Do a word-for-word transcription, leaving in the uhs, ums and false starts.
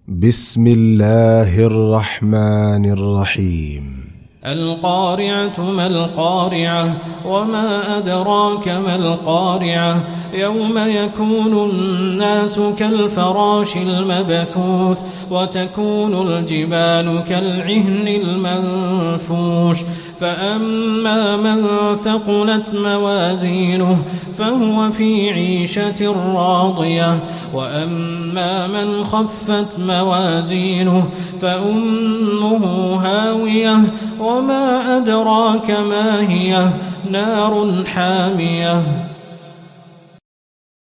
بسم الله الرحمن الرحيم. القارعة ما القارعة وما أدراك ما القارعة يوم يكون الناس كالفراش المبثوث وتكون الجبال كالعهن المنفوش فأما من ثقلت موازينه فهو في عيشة راضية وأما من خفت موازينه فأمه هاوية وما أدراك ما هي نار حامية.